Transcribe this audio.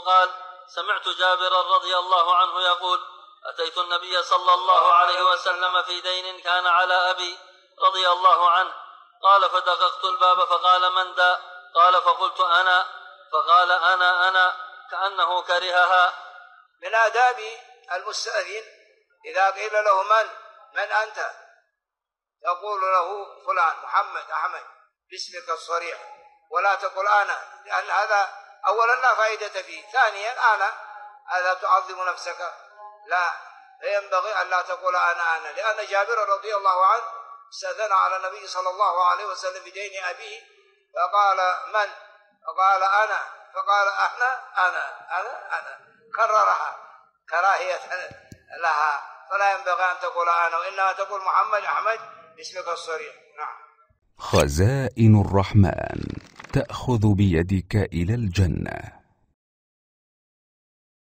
قال: سمعت جابرا رضي الله عنه يقول: أتيت النبي صلى الله عليه وسلم في دين كان على أبي رضي الله عنه. قال: فدققت الباب فقال: من ذا؟ قال: فقلت: أنا. فقال: أنا كأنه كرهها. من آداب المستأذن إذا قيل له من أنت؟ تقول له فلان محمد أحمد باسمك الصريح، ولا تقول أنا، لأن هذا أولا لا فائدة فيه، ثانيا أنا هذا تعظم نفسك، لا ينبغي أن لا تقول أنا، لأن جابر رضي الله عنه استأذن على النبي صلى الله عليه وسلم بدين أبيه فقال: من؟ فقال: أنا. فقال: أنا كررها كراهية لها، فلا ينبغي أن تقول أنا، وإنما تقول محمد أحمد باسمك الصريح. نعم. خزائن الرحمن تأخذ بيدك إلى الجنة.